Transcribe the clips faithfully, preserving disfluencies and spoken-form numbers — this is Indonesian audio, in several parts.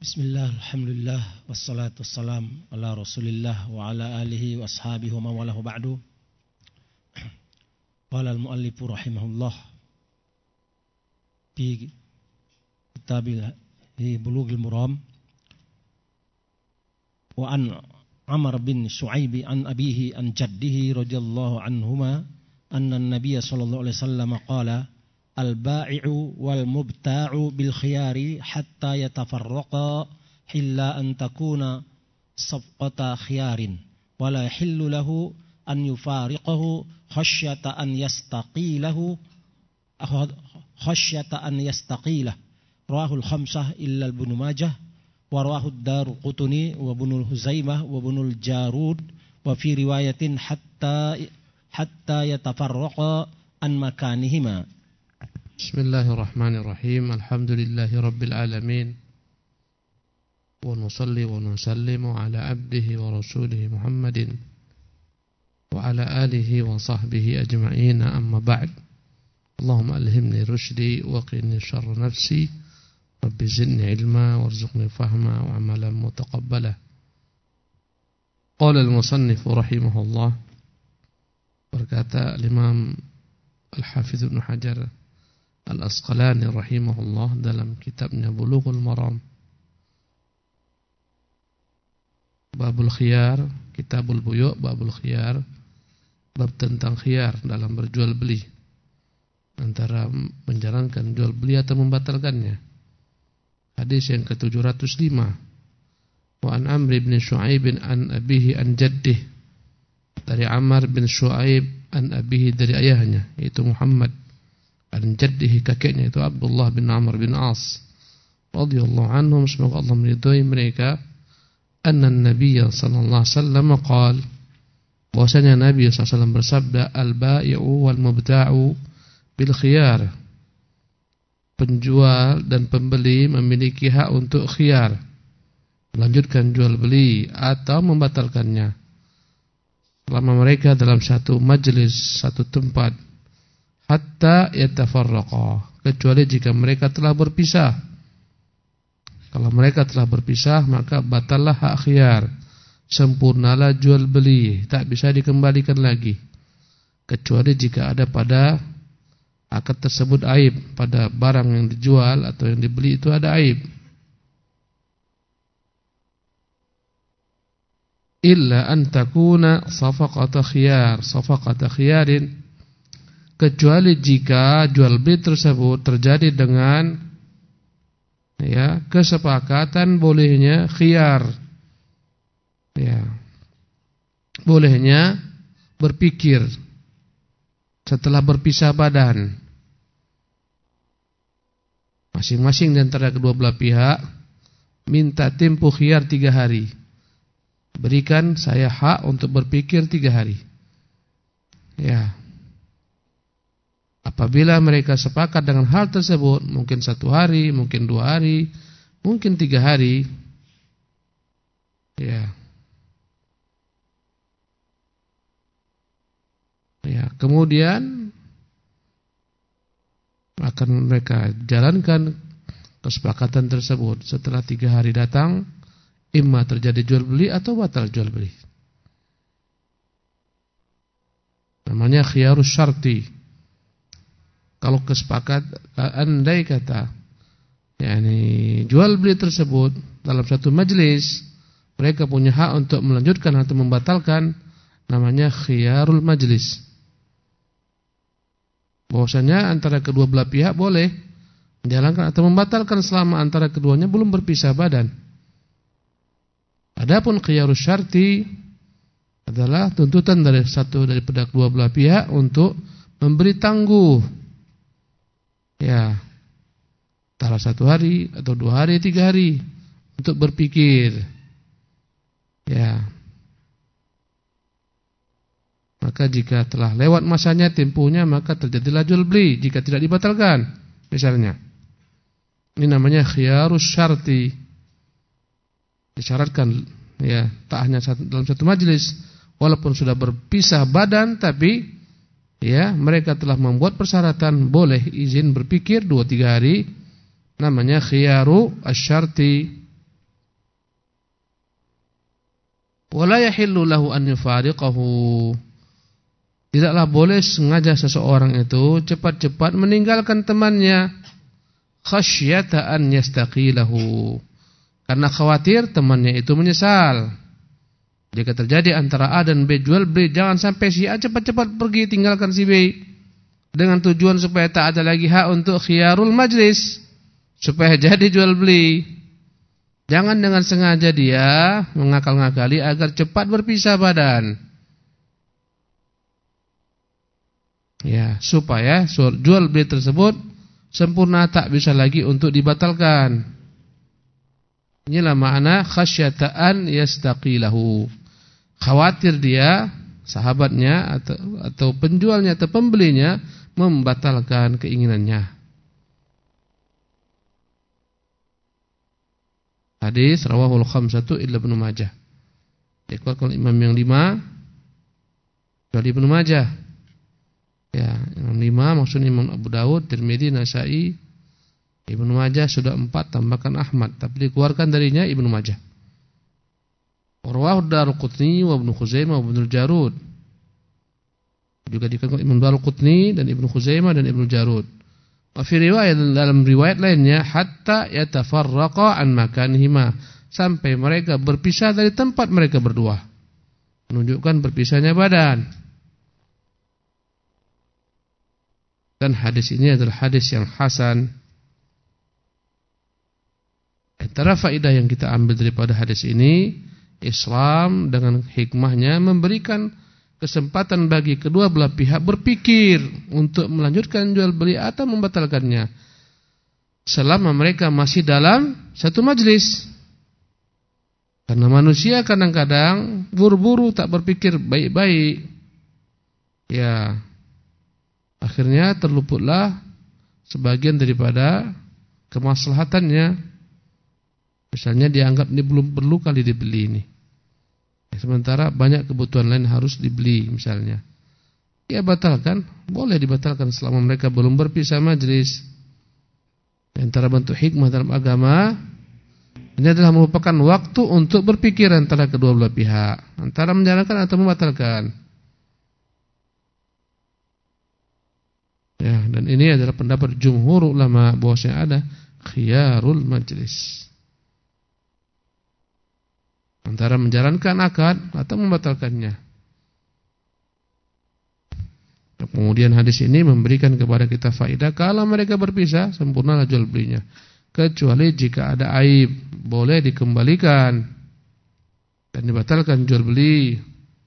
Bismillah, alhamdulillah, wassalatu wassalam ala rasulillah wa ala alihi wa ashabihi wa mawalahu ba'du. Qala al-muallifu rahimahullah fi kitabil Bulughul Maram wa an Amr bin Shu'aib an abihi an jaddihi radhiyallahu anhuma anna an-nabiy sallallahu alaihi wasallam qala al-ba'i'u wal mubta'u bil khiyari hatta yatafarraqa illa an takuna safqata khiyarin wa la yahillu lahu an yufariqahu khasyata an yastaqilahu khasyata an yastaqilah. Rawahul khamsah illa Ibnu Majah wa rawahu ad-Darqutni wa Ibnu Huzaimah wa Ibnu Jarud wa fi riwayatin hatta hatta yatafarraqa an makanihima. Bismillahirrahmanirrahim. Alhamdulillahi rabbil alamin. Wa nusalli wa nusallimu ala abdihi wa rasulihi Muhammadin wa ala alihi wa sahbihi ajma'in, amma ba'd. Allahumma alhimni rushdi wa qini syarra nafsi. Rabbi zidni ilma warzuqni fahma wa amalan mutaqabbala. Qala al-musannif rahimahullah, berkata al-Imam Al-Hafidz Ibnu Hajar Al-Asqalani rahimahullah dalam kitabnya Bulughul Maram, Babul Khiyar, Kitabul Buyu', Babul Khiyar, bab tentang khiyar dalam berjual beli, antara menjalankan jual beli atau membatalkannya. Hadis yang ke tujuh ratus lima. Wa an Amr bin Shu'aib an abihi an jaddih, dari Amr bin Shu'aib an abihi, dari ayahnya yaitu Muhammad, an jaddihi, kakeknya itu Abdullah bin Amr bin As radhiyallahu anhum, semoga Allah meridhai mereka, anna an-nabiy sallallahu alaihi wasallam qaal, bahwasanya Nabi sallallahu alaihi wasallam bersabda, al-bai'u wal mubta'u bil khiyar, penjual dan pembeli memiliki hak untuk khiyar, melanjutkan jual beli atau membatalkannya selama mereka dalam satu majlis, satu tempat, hatta yatafarraqa, kecuali jika mereka telah berpisah. Kalau mereka telah berpisah, maka batallah hak khiyar, sempurnalah jual beli, tak bisa dikembalikan lagi, kecuali jika ada pada akad tersebut aib, pada barang yang dijual atau yang dibeli itu ada aib. Illa an takuna safaqata khiyar, safaqata khiyarin, kecuali jika jual beli tersebut terjadi dengan ya kesepakatan bolehnya khiyar, ya bolehnya berpikir setelah berpisah badan, masing-masing di antara kedua belah pihak minta tempo khiyar tiga hari, berikan saya hak untuk berpikir tiga hari. Ya, apabila mereka sepakat dengan hal tersebut, mungkin satu hari, mungkin dua hari, mungkin tiga hari, ya, ya, kemudian akan mereka jalankan kesepakatan tersebut. Setelah tiga hari datang, imma terjadi jual beli atau batal jual beli. Namanya khiyarus syarti. Kalau kesepakat, andai kata yakni jual beli tersebut dalam satu majlis, mereka punya hak untuk melanjutkan atau membatalkan, namanya khiyarul majlis. Bahwasanya antara kedua belah pihak boleh menjalankan atau membatalkan selama antara keduanya belum berpisah badan. Adapun khiyarus syarti adalah tuntutan dari satu daripada kedua belah pihak untuk memberi tangguh, ya, antara satu hari atau dua hari, tiga hari untuk berpikir, ya. Maka jika telah lewat masanya, temponya, maka terjadilah jual beli jika tidak dibatalkan, misalnya. Ini namanya khiyarus syarti. Disyaratkan, ya, tak hanya satu, dalam satu majlis, walaupun sudah berpisah badan, tapi ya mereka telah membuat persyaratan boleh izin berpikir dua tiga hari, namanya khiyaru asyarti. Wala yahillu lahu an yufariqahu. Tidaklah boleh sengaja seseorang itu cepat-cepat meninggalkan temannya, khasyata an yastaqilahu, karena khawatir temannya itu menyesal. Jika terjadi antara A dan B jual beli, jangan sampai si A cepat-cepat pergi tinggalkan si B, dengan tujuan supaya tak ada lagi hak untuk khiyarul majlis, supaya jadi jual beli. Jangan dengan sengaja dia mengakal-ngakali agar cepat berpisah badan. Ya, supaya jual beli tersebut sempurna, tak bisa lagi untuk dibatalkan. Inilah makna khasyata an yastaqilahu. Khawatir dia, sahabatnya atau atau penjualnya atau pembelinya membatalkan keinginannya. Hadis rawahul khamsatu illa Ibnu Majah. Dikeluarkan imam yang lima dari Ibnu Majah. Ya, imam lima maksudnya Imam Abu Dawud, Tirmidzi, Nasa'i, Ibnu Majah sudah empat, tambahkan Ahmad, tapi dikeluarkan darinya Ibnu Majah. Rawahu Daruqutni wa Ibnu Khuzaimah wa Ibnu Jarud. Juga dikeluarkan Imam Daruqutni dan Ibnu Khuzaimah dan Ibnu Jarud. Wa fi riwayat, dalam riwayat lainnya, hatta yatafarraqa an makanihima, sampai mereka berpisah dari tempat mereka berdua. Menunjukkan berpisahnya badan. Dan hadis ini adalah hadis yang hasan. Antara faedah yang kita ambil daripada hadis ini, Islam dengan hikmahnya memberikan kesempatan bagi kedua belah pihak berpikir untuk melanjutkan jual beli atau membatalkannya, selama mereka masih dalam satu majlis. Karena manusia kadang-kadang buru-buru, tak berpikir baik-baik. Ya, akhirnya terluputlah sebagian daripada kemaslahatannya. Misalnya dianggap ini belum perlu kali dibeli ini, sementara banyak kebutuhan lain harus dibeli misalnya. Ya batalkan, boleh dibatalkan selama mereka belum berpisah majlis. Antara bentuk hikmah dalam agama ini adalah merupakan waktu untuk berpikir antara kedua belah pihak, antara menjalankan atau membatalkan. Ya, dan ini adalah pendapat jumhur ulama bahwasanya ada khiyarul majlis, antara menjalankan akad atau membatalkannya. Kemudian hadis ini memberikan kepada kita faedah, kalau mereka berpisah sempurnalah jual belinya, kecuali jika ada aib, boleh dikembalikan dan dibatalkan jual beli.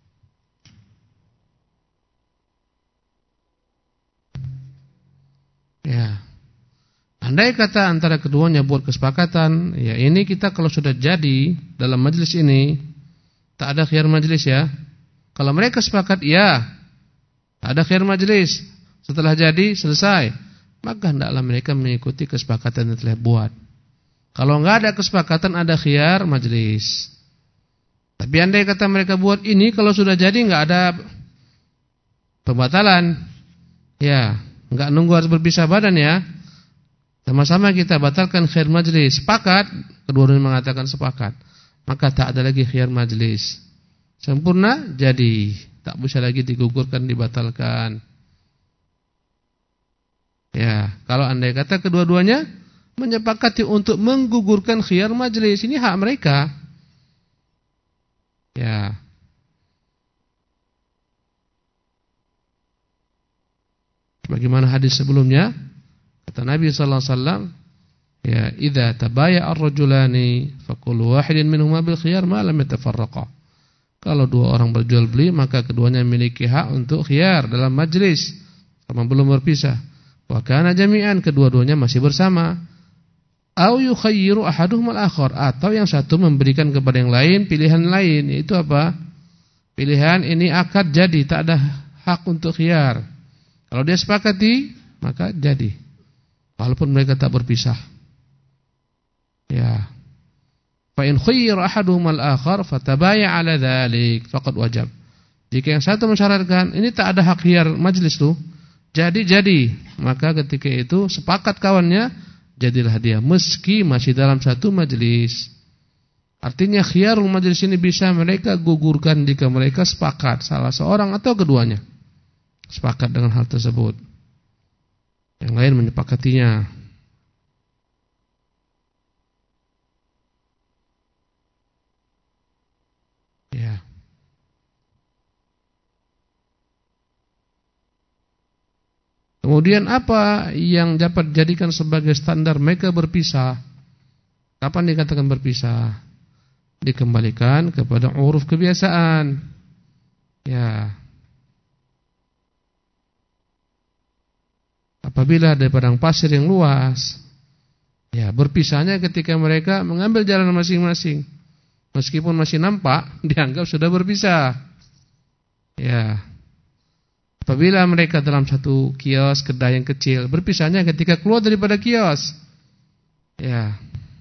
Ya, andai kata antara keduanya buat kesepakatan, ya ini kita kalau sudah jadi dalam majelis ini, tak ada khiyar majelis ya. Kalau mereka sepakat, ya, tak ada khiyar majelis. Setelah jadi, selesai, maka hendaklah mereka mengikuti kesepakatan yang telah buat. Kalau enggak ada kesepakatan, ada khiyar majelis. Tapi andai kata mereka buat ini, kalau sudah jadi enggak ada pembatalan, ya, enggak nunggu harus berpisah badan ya. Sama-sama kita batalkan khiyar majlis. Sepakat, kedua-duanya mengatakan sepakat, maka tak ada lagi khiyar majlis. Sempurna jadi, tak bisa lagi digugurkan, dibatalkan. Ya, kalau andai kata kedua-duanya menyepakati untuk menggugurkan khiyar majlis, ini hak mereka. Ya. Bagaimana hadis sebelumnya? Kata Nabi sallallahu alaihi wasallam, ya, idza tabaya'a ar-rajulani faqul wahidin minhuma bil khiyar ma lam yatafarraqa. Kalau dua orang berjual beli, maka keduanya memiliki hak untuk khiyar dalam majlis selama belum berpisah. Wa kana jami'an, kedua-duanya masih bersama. Au yukhayyiru ahaduhum al-akhar, atau yang satu memberikan kepada yang lain pilihan lain, yaitu apa? Pilihan ini akad jadi, tak ada hak untuk khiyar. Kalau dia sepakati, maka jadi, walaupun mereka tak berpisah. Ya. Fa in khayyara ahaduhum al-akhar fatabaya 'ala dzalik faqad wajab. Jika yang satu mensyaratkan ini tak ada hak khiyar majlis tuh, jadi-jadi, maka ketika itu sepakat kawannya, jadilah dia meski masih dalam satu majlis. Artinya khiyarul majlis ini bisa mereka gugurkan jika mereka sepakat, salah seorang atau keduanya sepakat dengan hal tersebut. Yang lain menyepakatinya. Ya. Kemudian apa yang dapat dijadikan sebagai standar mereka berpisah? Kapan dikatakan berpisah? Dikembalikan kepada uruf kebiasaan. Ya. Apabila ada padang pasir yang luas, ya berpisahnya ketika mereka mengambil jalan masing-masing. Meskipun masih nampak, dianggap sudah berpisah. Ya. Apabila mereka dalam satu kios, kedai yang kecil, berpisahnya ketika keluar daripada kios. Ya.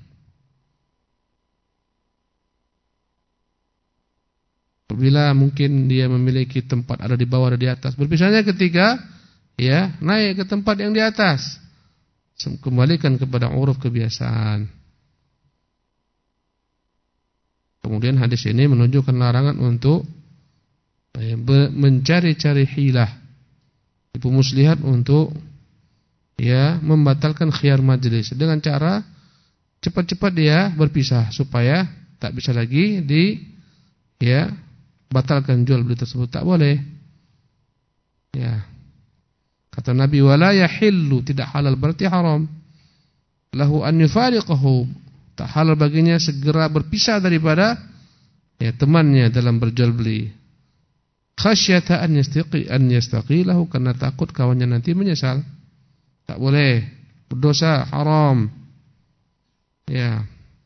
Apabila mungkin dia memiliki tempat ada di bawah, ada di atas, berpisahnya ketika ya naik ke tempat yang di atas. Kembalikan kepada uruf kebiasaan. Kemudian hadis ini menunjukkan larangan untuk mencari-cari hilah, tipu muslihat untuk ya membatalkan khiyar majlis dengan cara cepat-cepat dia berpisah supaya tak bisa lagi di ya batalkan jual beli tersebut, tak boleh. Ya. Kata Nabi, wala yahillu, tidak halal berarti haram. Lahu an yufariqahu, tak halal baginya segera berpisah daripada ya temannya dalam berjual beli. Khasyata an yastaqi an yastaqilahu, karena takut kawannya nanti menyesal. Tak boleh, berdosa, haram. Ya.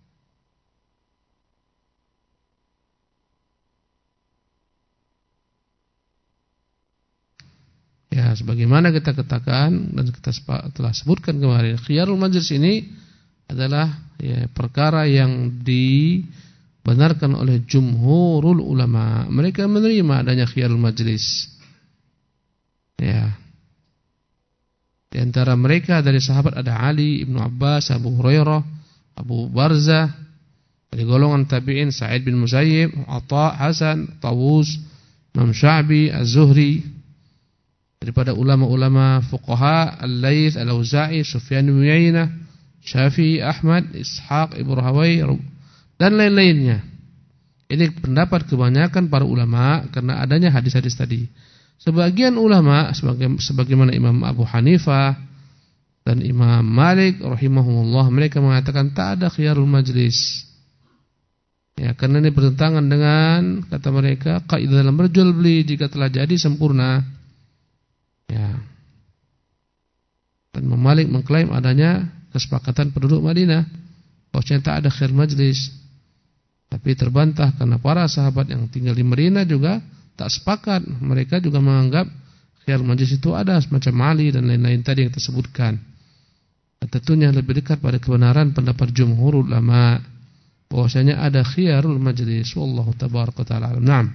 Ya, sebagaimana kita katakan dan kita telah sebutkan kemarin, khiyarul majlis ini adalah ya, perkara yang dibenarkan oleh jumhurul ulama. Mereka menerima adanya khiyarul majlis. Ya. Di antara mereka dari sahabat ada Ali, Ibnu Abbas, Abu Hurairah, Abu Barzah. Dari golongan tabi'in Sa'id bin Musayyib, Atha, Hasan, Tawus, Imam Sya'bi, Az-Zuhri. Daripada ulama-ulama fuqaha Al-Laits, Al-Auza'i, Sufyan bin Uyainah, Syafi'i, Ahmad, Ishaq, Ibnu Rahawai dan lain-lainnya. Ini pendapat kebanyakan para ulama karena adanya hadis-hadis tadi. Sebagian ulama sebagaimana Imam Abu Hanifah dan Imam Malik rahimahumullah, mereka mengatakan tak ada khiyarul majlis. Ya, karena ini bertentangan dengan kata mereka kaidah dalam berjual beli, jika telah jadi sempurna. Ya. Dan Imam Malik mengklaim adanya kesepakatan penduduk Madinah bahwasanya tak ada khiyar majlis. Tapi terbantah karena para sahabat yang tinggal di Madinah juga tak sepakat. Mereka juga menganggap khiyar majlis itu ada, semacam Ali dan lain-lain tadi yang tersebutkan. Dan tentunya lebih dekat pada kebenaran pendapat jumhur ulama bahwasanya ada khiyarul majlis. Wallahu tabaraka taala alam. Naam.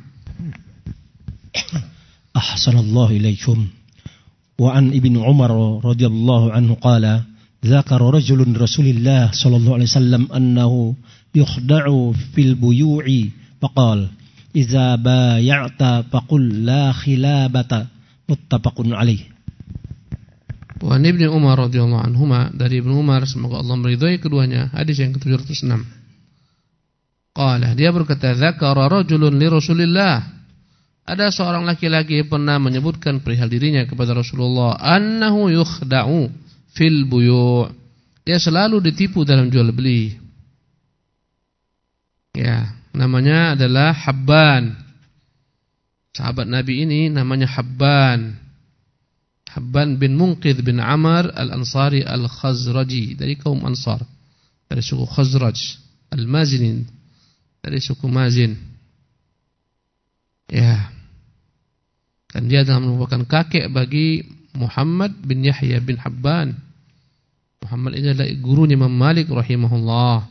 Ahsanallahu ilaikum. Wa an Ibnu Umar radhiyallahu anhu qala ذكر رجل رسول الله صلى الله عليه وسلم أنه يخدع في البيوع فقال إذا بايعت فقل لا خلابة متفق عليه. Wa Ibnu Umar radhiyallahu anhuma, dari Ibnu Umar semoga Allah meridhai keduanya, hadis yang ke tujuh ratus enam. Qala, dia berkata, dzakara rajulun li Rasulillah, ada seorang laki-laki pernah menyebutkan perihal dirinya kepada Rasulullah, annahu yukhda'u fil buyu', dia selalu ditipu dalam jual beli. Ya, namanya adalah Habban. Sahabat Nabi ini namanya Habban. Habban bin Munqidh bin Amr al-Ansari al-Khazraji, dari kaum Ansar, dari suku Khazraj, al-Mazinin, dari suku Mazin. Ya. Dan dia adalah merupakan kakek bagi Muhammad bin Yahya bin Habban. Muhammad ini adalah gurunya Imam Malik rahimahullah.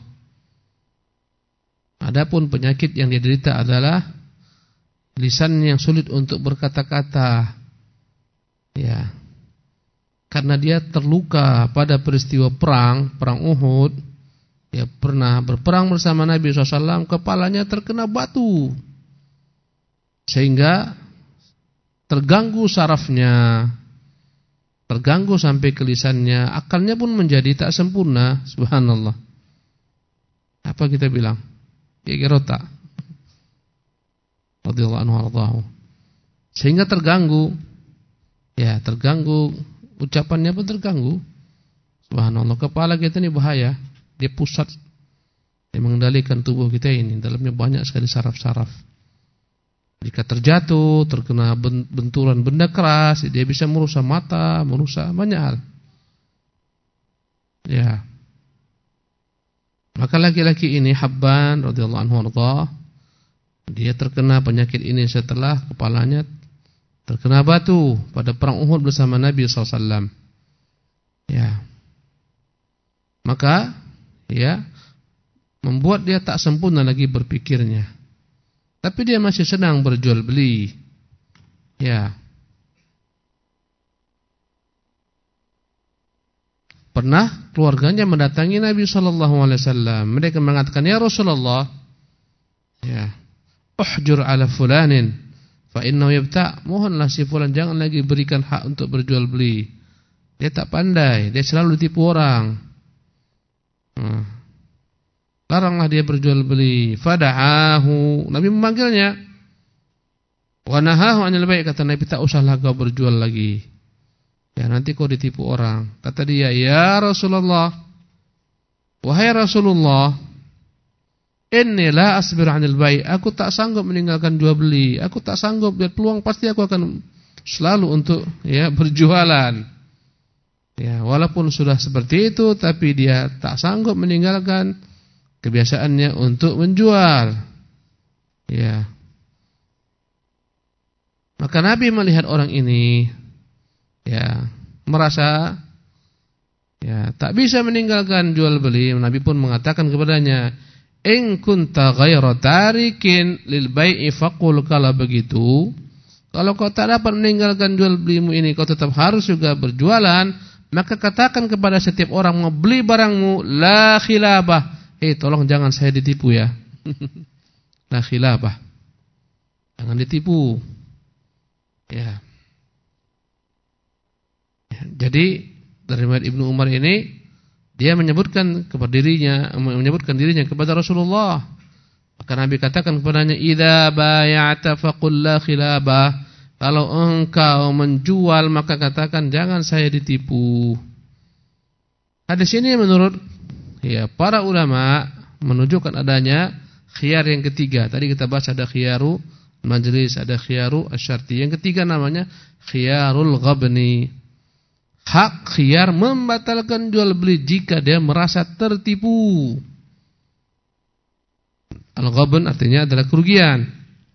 Adapun penyakit yang dia derita adalah lisan yang sulit untuk berkata-kata. Ya. Karena dia terluka pada peristiwa perang, perang Uhud. ya pernah berperang bersama Nabi shallallahu alaihi wasallam, kepalanya terkena batu sehingga terganggu sarafnya, terganggu sampai ke lisannya, akalnya pun menjadi tak sempurna. Subhanallah. Apa kita bilang? Ya gerota. Radhiyallahu anhu warḍahu. Sehingga terganggu. Ya, terganggu, ucapannya pun terganggu. Subhanallah, kepala kita ini bahaya. Dia pusat, dia mengendalikan tubuh kita ini. Dalamnya banyak sekali saraf-saraf. Jika terjatuh, terkena benturan benda keras, dia bisa merusak mata, merusak banyak hal. Ya. Maka laki-laki ini Habban radhiyallahu anhu warḍah, dia terkena penyakit ini setelah kepalanya terkena batu pada perang Uhud bersama Nabi shallallahu alaihi wasallam. Ya. Maka ya membuat dia tak sempurna lagi berpikirnya. Tapi dia masih senang berjual beli. Ya. Pernah keluarganya mendatangi Nabi shallallahu alaihi wasallam. Mereka mengatakan, "Ya Rasulullah, ya, uhjur ala fulanin fa innahu yabta'." Mohonlah si fulan jangan lagi berikan hak untuk berjual beli. Dia tak pandai, dia selalu tipu orang. Hmm. Laranglah dia berjual beli. Fada'ahu, Nabi memanggilnya. Wa nahahu 'anil bai', kata Nabi, tak usahlah kau berjual lagi. Ya, nanti kau ditipu orang. Kata dia, "Ya Rasulullah, wahai Rasulullah, inni la asbiru 'anil bai'." Aku tak sanggup meninggalkan jual beli. Aku tak sanggup, lihat peluang pasti aku akan selalu untuk ya berjualan. Ya, walaupun sudah seperti itu, tapi dia tak sanggup meninggalkan kebiasaannya untuk menjual. Ya. Maka Nabi melihat orang ini, ya, merasa ya tak bisa meninggalkan jual beli. Nabi pun mengatakan kepadanya, "In kunta ghayra tarikin lil bai'i faqul." Kalau begitu, kalau kau tak dapat meninggalkan jual belimu ini, kau tetap harus juga berjualan, maka katakan kepada setiap orang mau beli barangmu, la khilabah. Eh, tolong jangan saya ditipu ya. La khilabah. Jangan ditipu. Ya. Jadi dari riwayat Ibnu Umar ini, dia menyebutkan kepada dirinya, menyebutkan dirinya kepada Rasulullah. Maka Nabi katakan kepadanya, "Idza bay'ata faqul la khilabah." Kalau engkau menjual maka katakan jangan saya ditipu. Hadis ini menurut ya para ulama menunjukkan adanya khiyar yang ketiga. Tadi kita bahas ada khiyaru majlis, ada khiyaru asyarti. Yang ketiga namanya khiyarul ghabni. Hak khiyar membatalkan jual beli jika dia merasa tertipu. Al-ghabn artinya adalah kerugian.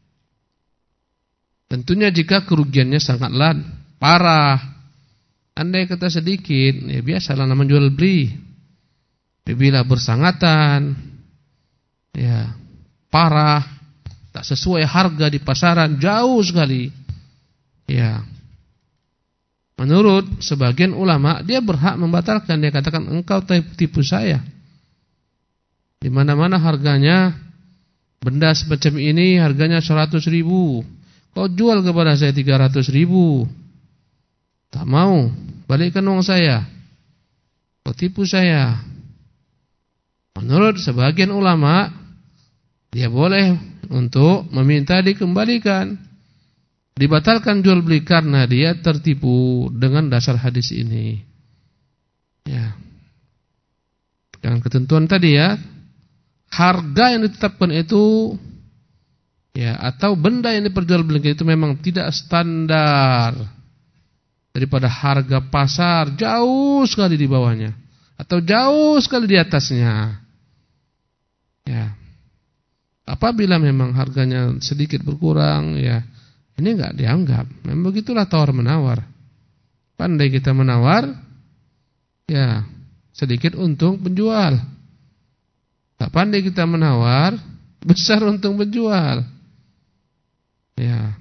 Tentunya jika kerugiannya sangatlah parah. Andai kata sedikit, ya biasalah namanya jual beli. Bila bersangatan, ya parah, tak sesuai harga di pasaran, jauh sekali. Ya. Menurut sebagian ulama, dia berhak membatalkan. Dia katakan, engkau tipu saya. Di mana-mana harganya benda semacam ini harganya seratus ribu. Kau jual kepada saya tiga ratus ribu. Tak mau, balikkan uang saya. Kau tipu saya. Menurut sebagian ulama, dia boleh untuk meminta dikembalikan, dibatalkan jual beli karena dia tertipu dengan dasar hadis ini. Ya. Dengan ketentuan tadi ya, harga yang ditetapkan itu ya atau benda yang diperjualbelikan itu memang tidak standar daripada harga pasar, jauh sekali di bawahnya atau jauh sekali di atasnya. Ya. Apabila memang harganya sedikit berkurang, ya ini enggak dianggap. Memang begitulah tawar menawar. Pandai kita menawar, ya sedikit untung penjual. Tak pandai kita menawar, besar untung penjual. Ya.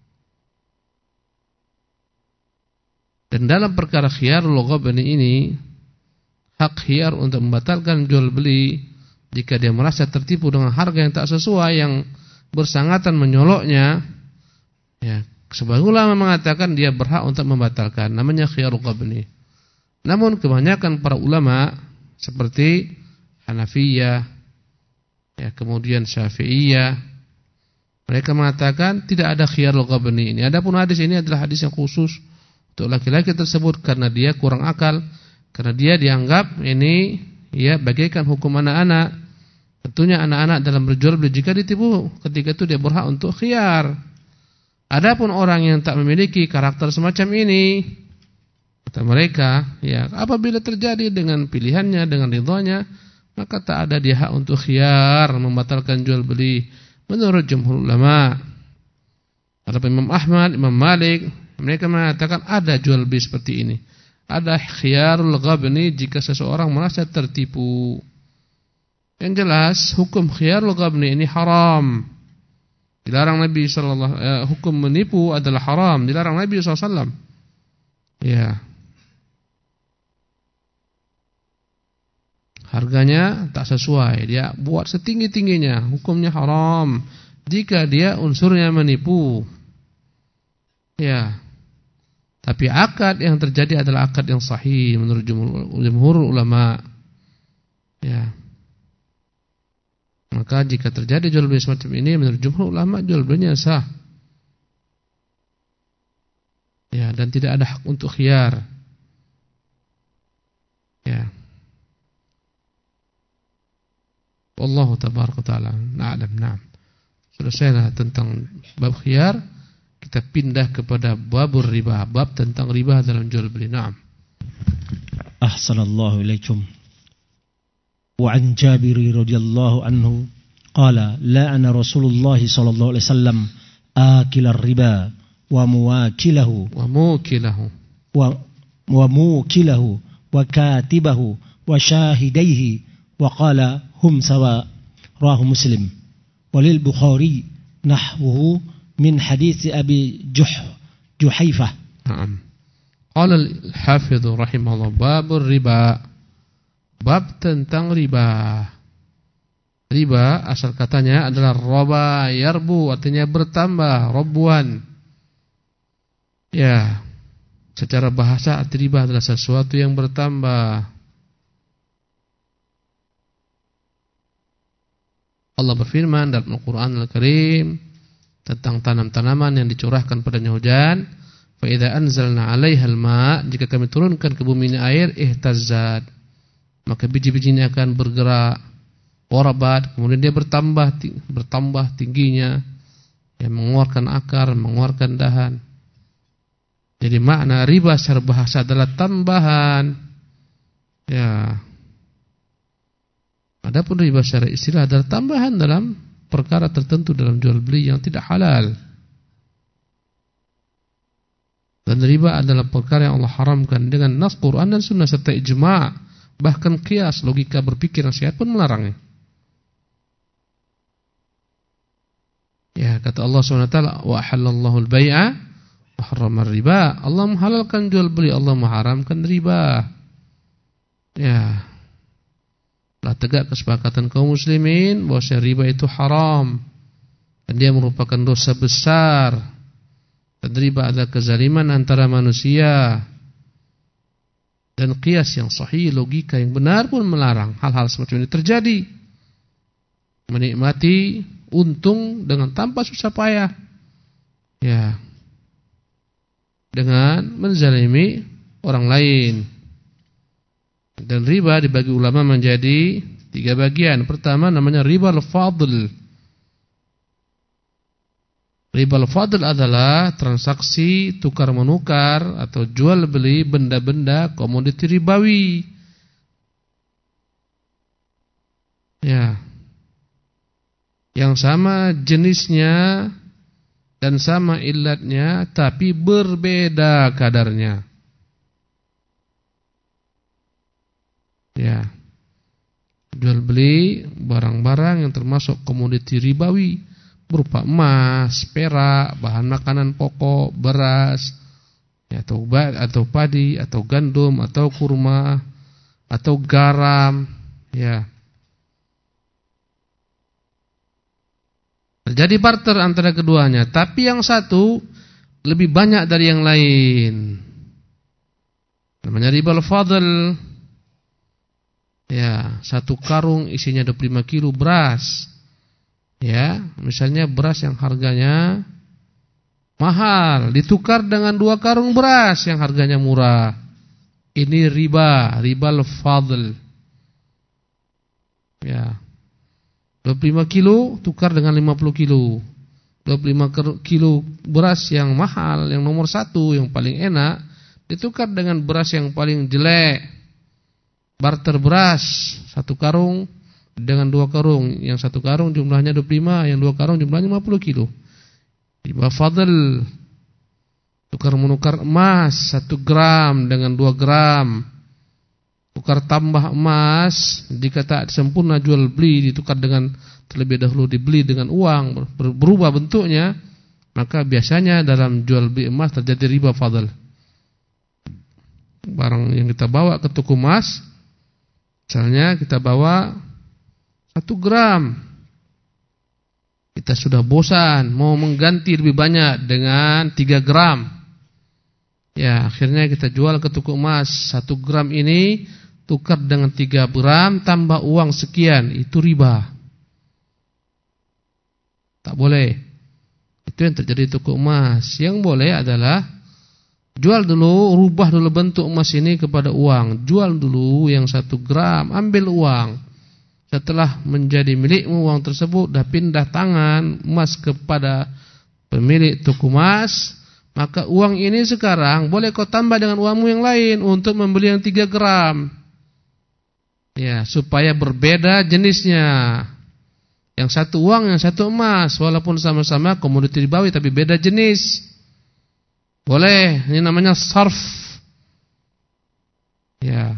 Dan dalam perkara khiyarul ghabni ini, hak khiyar untuk membatalkan jual beli Jika dia merasa tertipu dengan harga yang tak sesuai, yang bersangatan menyoloknya, ya, sebagian ulama mengatakan dia berhak untuk membatalkan. Namanya khiyarul ghabni. Namun kebanyakan para ulama seperti Hanafiyah, ya, kemudian Syafi'iyah, mereka mengatakan tidak ada khiyarul ghabni ini. Adapun hadis ini adalah hadis yang khusus untuk laki-laki tersebut karena dia kurang akal, karena dia dianggap ini ya bagaikan hukum anak-anak. Tentunya anak-anak dalam berjual beli jika ditipu, ketika itu dia berhak untuk khiyar. Adapun orang yang tak memiliki karakter semacam ini, kata mereka, ya apabila terjadi dengan pilihannya, dengan ridhonya, maka tak ada dia hak untuk khiyar, membatalkan jual beli. Menurut jumhur ulama, ada Imam Ahmad, Imam Malik, mereka mengatakan ada jual beli seperti ini. Ada khiyarul ghabni jika seseorang merasa tertipu. Yang jelas hukum khiyarul ghabni ini haram. Dilarang Nabi sallallahu alaihi wasallam. Eh, hukum menipu adalah haram, dilarang Nabi sallallahu alaihi wasallam. Ya. Harganya tak sesuai, dia buat setinggi-tingginya, hukumnya haram jika dia unsurnya menipu. Ya. Tapi akad yang terjadi adalah akad yang sahih menurut jumhur ulama. Ya. Maka jika terjadi jual beli semacam ini menurut jumhur ulama jual belinya sah. Ya, dan tidak ada hak untuk khiyar. Ya. Wallahu tabaraka taala na'lam. Na'am. Selesai tentang bab khiyar, kita pindah kepada babur riba, bab tentang riba dalam jual beli. Na'am. Ahsanallahu ilaikum. وعن جابر رضي الله عنه قال لعن رسول الله صلى الله عليه وسلم آكل الربا ومواكله وموكله وموكله وكاتبه وشاهديه وقال هم سواء. رواه مسلم. وللبخاري نحوه من حديث أبي جح جحيفة. نعم. قال الحافظ رحمه الله باب الربا. Bab tentang riba. Riba asal katanya adalah roba yarbu, artinya bertambah, robuan. Ya, secara bahasa arti riba adalah sesuatu yang bertambah. Allah berfirman dalam Al-Quran Al-Karim tentang tanam-tanaman yang dicurahkan padanya hujan. Fa idza anzalna 'alaihal ma', jika kami turunkan ke bumi ini air, ihtazzat, maka biji-bijinya akan bergerak, warabat, kemudian dia bertambah bertambah tingginya, ya, mengeluarkan akar, mengeluarkan dahan. Jadi makna riba secara bahasa adalah tambahan. Ya. Adapun riba secara istilah adalah tambahan dalam perkara tertentu dalam jual beli yang tidak halal. Dan riba adalah perkara yang Allah haramkan dengan nas Quran dan sunnah serta ijma'. Bahkan kias, logika berpikir yang sehat pun melarangnya. Ya, kata Allah subhanahu wa taala, wa halallahu al-bai'a wa harrama riba. Allah menghalalkan jual beli, Allah mengharamkan riba. Ya. Telah tegak kesepakatan kaum muslimin bahwa riba itu haram dan dia merupakan dosa besar. Dan riba adalah kezaliman antara manusia. Dan qiyas yang sahih, logika yang benar pun melarang hal-hal semacam ini terjadi. Menikmati untung dengan tanpa susah payah. Ya. Dengan menzalimi orang lain. Dan riba dibagi ulama menjadi tiga bagian. Pertama namanya riba al-fadl. Riba al-fadl adalah transaksi tukar menukar atau jual beli benda-benda komoditi ribawi. Ya. Yang sama jenisnya dan sama ilatnya tapi berbeda kadarnya. Ya. Jual beli barang-barang yang termasuk komoditi ribawi berupa emas, perak, bahan makanan pokok, beras, ya, atau atau padi, atau gandum, atau kurma, atau garam, ya. Terjadi barter antara keduanya, tapi yang satu lebih banyak dari yang lain. Namanya ribal fadl. Ya, satu karung isinya dua puluh lima kilo beras. Ya, misalnya beras yang harganya mahal ditukar dengan dua karung beras yang harganya murah. Ini riba, ribal fadl. Ya. dua puluh lima kilo tukar dengan lima puluh kilo. dua puluh lima kilo beras yang mahal, yang nomor satu, yang paling enak, ditukar dengan beras yang paling jelek. Barter beras, satu karung dengan dua karung. Yang satu karung jumlahnya dua puluh lima, yang dua karung jumlahnya lima puluh kilo. Riba fadl. Tukar menukar emas, satu gram dengan dua gram. Tukar tambah emas, jika tak sempurna jual beli, ditukar dengan terlebih dahulu dibeli dengan uang, berubah bentuknya, maka biasanya dalam jual beli emas terjadi riba fadl. Barang yang kita bawa ke toko emas, misalnya kita bawa satu gram, kita sudah bosan mau mengganti lebih banyak dengan tiga gram. Ya, akhirnya kita jual ke toko emas, satu gram ini tukar dengan tiga gram tambah uang sekian, itu riba. Tak boleh. Itu yang terjadi di toko emas. Yang boleh adalah jual dulu, rubah dulu bentuk emas ini kepada uang. Jual dulu yang satu gram, ambil uang. Setelah menjadi milikmu uang tersebut, dah pindah tangan emas kepada pemilik toko emas, maka uang ini sekarang boleh kau tambah dengan uangmu yang lain untuk membeli yang tiga gram. Ya, supaya berbeda jenisnya. Yang satu uang, yang satu emas, walaupun sama-sama komoditi ribawi tapi beda jenis. Boleh, ini namanya sarf. Ya.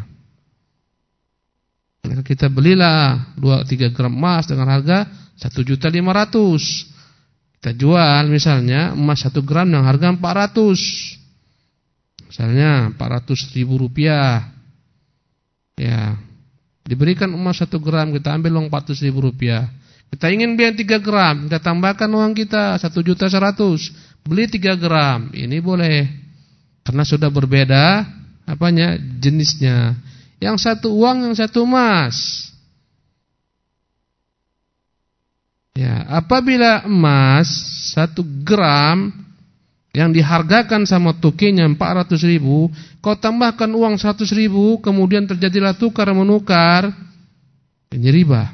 Maka kita belilah dua tiga gram emas dengan harga satu juta lima ratus. Kita jual misalnya emas satu gram yang harga empat ratus. Misalnya empat ratus ribu rupiah. Ya. Diberikan emas satu gram, kita ambil uang empat ratus ribu rupiah. Kita ingin beli tiga gram, kita tambahkan uang kita satu juta seratus. Beli tiga gram, ini boleh. Karena sudah berbeda apanya? Jenisnya. Yang satu uang, yang satu emas. Ya, apabila emas satu gram yang dihargakan sama tokinya empat ratus ribu, kau tambahkan uang seratus ribu, kemudian terjadilah tukar menukar, ini riba.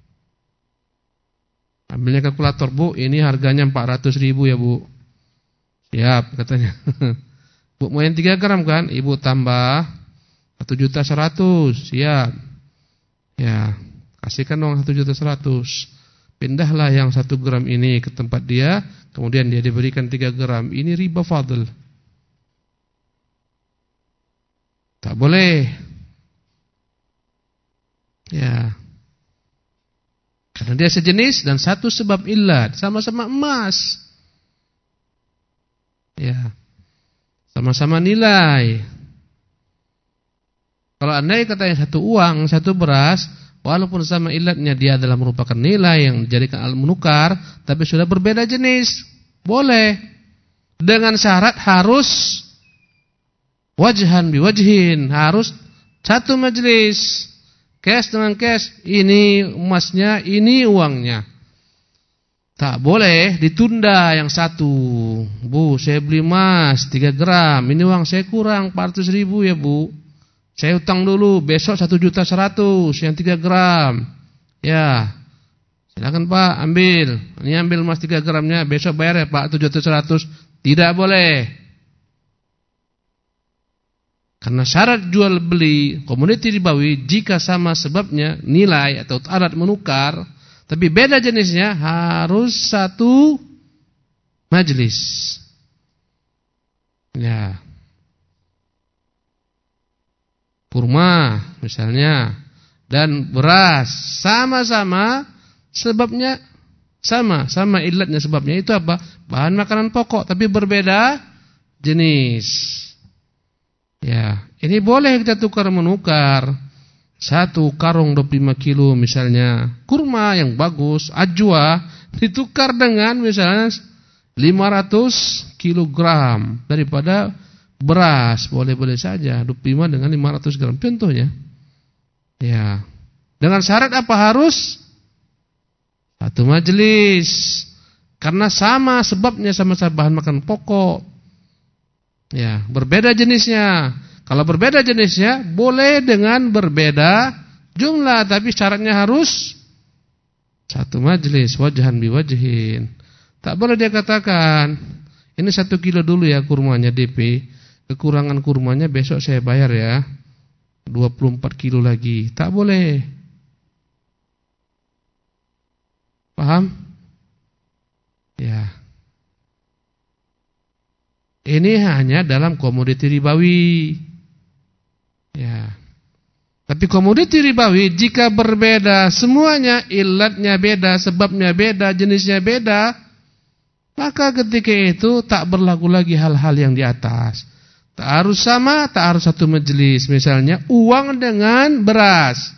Ambilnya kalkulator, bu, ini harganya empat ratus ribu ya bu. Siap katanya. Bu mau yang tiga gram kan? Ibu tambah satu juta seratus. Siap. Ya, kasihkan uang satu juta seratus. Pindahlah yang satu gram ini ke tempat dia, kemudian dia diberikan tiga gram. Ini riba fadl. Tak boleh. Ya. Karena dia sejenis dan satu sebab illat, sama-sama emas. Ya. Sama-sama nilai. Kalau andai katanya satu uang, satu beras, walaupun sama ilatnya dia adalah merupakan nilai yang dijadikan alat menukar, tapi sudah berbeda jenis, boleh. Dengan syarat harus wajhan biwajhin, harus satu majelis. Cash dengan cash, ini emasnya, ini uangnya. Tak boleh ditunda yang satu. Bu, saya beli emas tiga gram, ini uang saya kurang empat ratus ribu ya bu. Saya utang dulu, besok satu juta seratus yang tiga gram. Ya, silakan pak, ambil. Ini ambil emas tiga gramnya, besok bayar ya pak satu juta seratus. Tidak boleh. Karena syarat jual beli komoditi ribawi, jika sama sebabnya, nilai atau alat menukar, tapi beda jenisnya, harus satu majelis. Ya. Kurma misalnya dan beras sama-sama sebabnya sama, sama ilatnya sebabnya itu apa? Bahan makanan pokok tapi berbeda jenis. Ya, ini boleh kita tukar menukar. Satu karung dua puluh lima kilo misalnya kurma yang bagus, ajwa ditukar dengan misalnya lima ratus kilogram daripada beras, boleh-boleh saja dua puluh lima dengan lima ratus gram contohnya. Ya. Dengan syarat apa? Harus satu majelis. Karena sama sebabnya, sama-sama bahan makan pokok. Ya, berbeda jenisnya. Kalau berbeda jenisnya boleh dengan berbeda jumlah, tapi syaratnya harus satu majelis, wajhan biwajhin. Tak boleh dia katakan, ini satu kilo dulu ya kurmanya D P, kekurangan kurmanya besok saya bayar ya, dua puluh empat kilo lagi. Tak boleh. Paham? Ya. Ini hanya dalam komoditi ribawi. Ya. Tapi komoditi ribawi jika berbeda semuanya, ilatnya beda, sebabnya beda, jenisnya beda, maka ketika itu tak berlaku lagi hal-hal yang di atas. Tak harus sama, tak harus satu majelis. Misalnya uang dengan beras.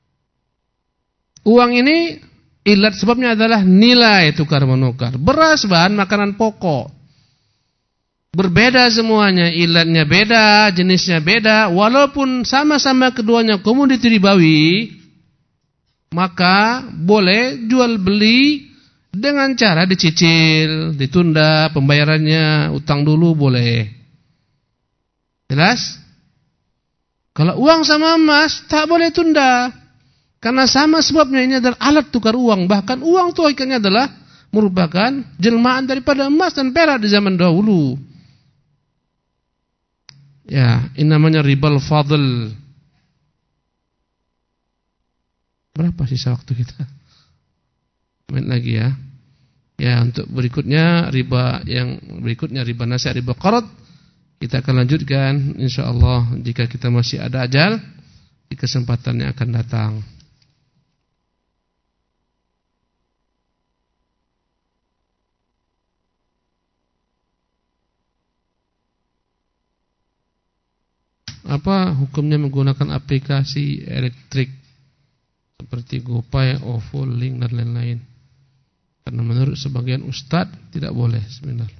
Uang ini ilat sebabnya adalah nilai tukar menukar. Beras bahan makanan pokok. Berbeda semuanya, ilatnya beda, jenisnya beda, walaupun sama-sama keduanya komoditi ribawi, maka boleh jual beli dengan cara dicicil, ditunda pembayarannya, utang dulu boleh. Jelas? Kalau uang sama emas tak boleh tunda, karena sama sebabnya, ini adalah alat tukar uang. Bahkan uang itu hakikatnya adalah merupakan jelmaan daripada emas dan perak di zaman dahulu. Ya, ini namanya ribal fadl. Berapa sisa waktu kita? Menit lagi ya. Ya, untuk berikutnya riba yang berikutnya riba nasi'ah, riba qard, kita akan lanjutkan insyaallah jika kita masih ada ajal di kesempatan yang akan datang. Apa hukumnya menggunakan aplikasi elektrik seperti GoPay, OVO, Link dan lain-lain? Karena menurut sebagian ustadz tidak boleh sebenarnya.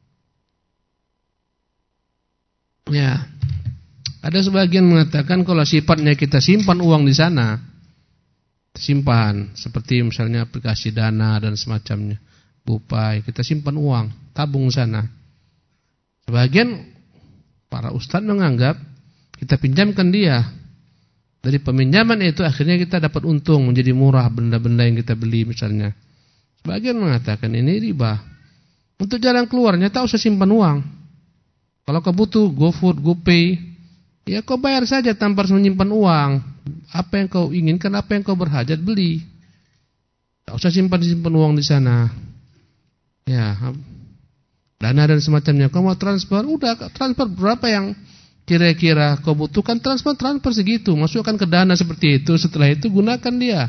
Ya, ada sebagian mengatakan kalau sifatnya kita simpan uang di sana, simpan seperti misalnya aplikasi Dana dan semacamnya, GoPay, kita simpan uang, tabung sana. Sebagian para ustadz menganggap kita pinjamkan dia, dari peminjaman itu akhirnya kita dapat untung, menjadi murah benda-benda yang kita beli misalnya. Sebagian mengatakan ini riba. Untuk jalan keluarnya tak usah simpan uang. Kalau kau butuh GoFood, GoPay, ya kau bayar saja tanpa harus menyimpan uang. Apa yang kau inginkan, apa yang kau berhajat beli. Tak usah simpan-simpan uang di sana. Ya, Dana dan semacamnya. Kau mau transfer, udah transfer berapa yang kira-kira kau butuhkan, transfer transfer segitu, masukkan ke Dana seperti itu. Setelah itu gunakan dia.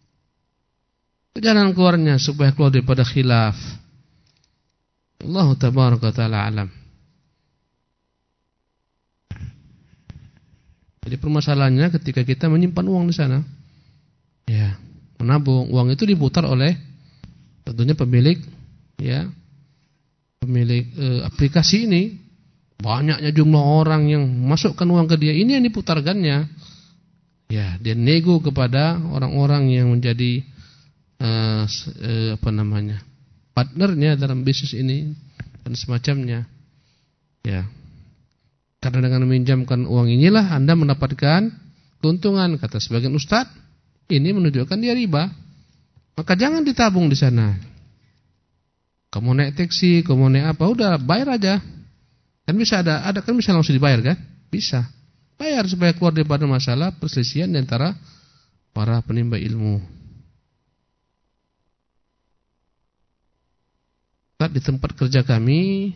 Jalan keluarnya supaya keluar daripada khilaf. Allah tabaraka taala alam. Jadi permasalahannya ketika kita menyimpan uang di sana, ya, menabung, uang itu diputar oleh tentunya pemilik, ya, pemilik e, aplikasi ini. Banyaknya jumlah orang yang masukkan uang ke dia, ini yang diputarkannya. Ya, dia nego kepada orang-orang yang menjadi uh, uh, apa namanya, partnernya dalam bisnis ini dan semacamnya. Ya, karena dengan meminjamkan uang inilah Anda mendapatkan keuntungan, kata sebagian ustaz. Ini menunjukkan dia riba. Maka jangan ditabung di sana. Kamu naik taksi, kamu naik apa, udah bayar aja. Kan bisa ada, ada kan bisa langsung dibayar kan? Bisa. Bayar supaya keluar daripada masalah perselisihan di antara para penimba ilmu. Saat di tempat kerja kami,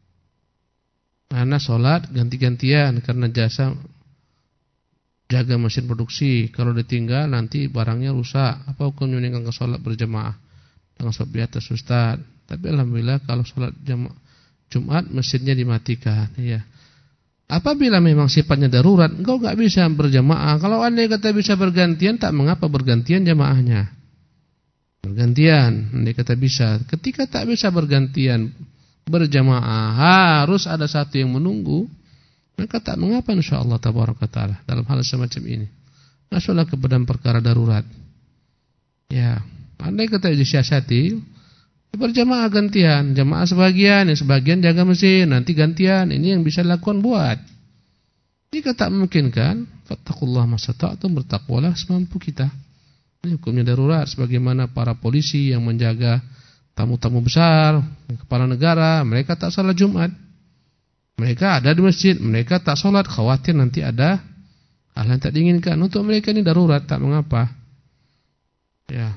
anak sholat ganti-gantian karena jasa jaga mesin produksi. Kalau ditinggal nanti barangnya rusak. Apa hukumnya meninggalkan sholat berjamaah dengan sholat di atas ustaz? Tapi alhamdulillah kalau sholat jamaah Jumat mesinnya dimatikan, ya. Apabila memang sifatnya darurat, engkau enggak bisa berjamaah. Kalau andai kata bisa bergantian, tak mengapa bergantian jamaahnya. bergantian. Andai kata bisa. Ketika tak bisa bergantian berjamaah, harus ada satu yang menunggu, maka tak mengapa insyaallah tabaraka taala dalam hal semacam ini. Masuklah kepada perkara darurat. Ya, andai kata disiasati, berjamaah gantian, jamaah sebagian, yang sebagian jaga mesin, nanti gantian. Ini yang bisa dilakukan buat. Jika tak memungkinkan, fattaqullaha masata'tum, bertakwalah semampu kita. Ini hukumnya darurat, sebagaimana para polisi yang menjaga tamu-tamu besar, kepala negara, mereka tak salat Jumat. Mereka ada di masjid, mereka tak salat, khawatir nanti ada hal yang tak diinginkan. Untuk mereka ini darurat, tak mengapa. Ya.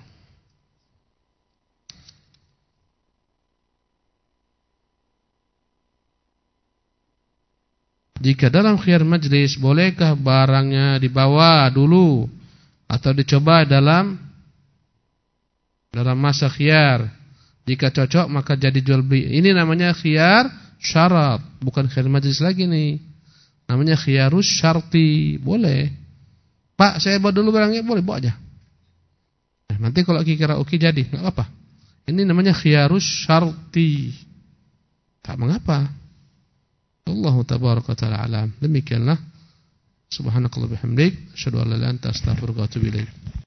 Jika dalam khiyar majlis, bolehkah barangnya dibawa dulu atau dicoba dalam dalam masa khiyar? Jika cocok maka jadi jual beli. Ini namanya khiyar syarat, bukan khiyar majlis lagi nih. Namanya khiyarus syarti. Boleh. Pak, saya bawa dulu barangnya, boleh bawa aja. Nah, nanti kalau kira oke jadi, enggak apa. Ini namanya khiyarus syarti. Tak mengapa. Allah tabaraka taala alam. Demikianlah. Subhanakallah bihamdik, asyhadu an la ilaha illa anta, astaghfiruka wa atubu ilaik.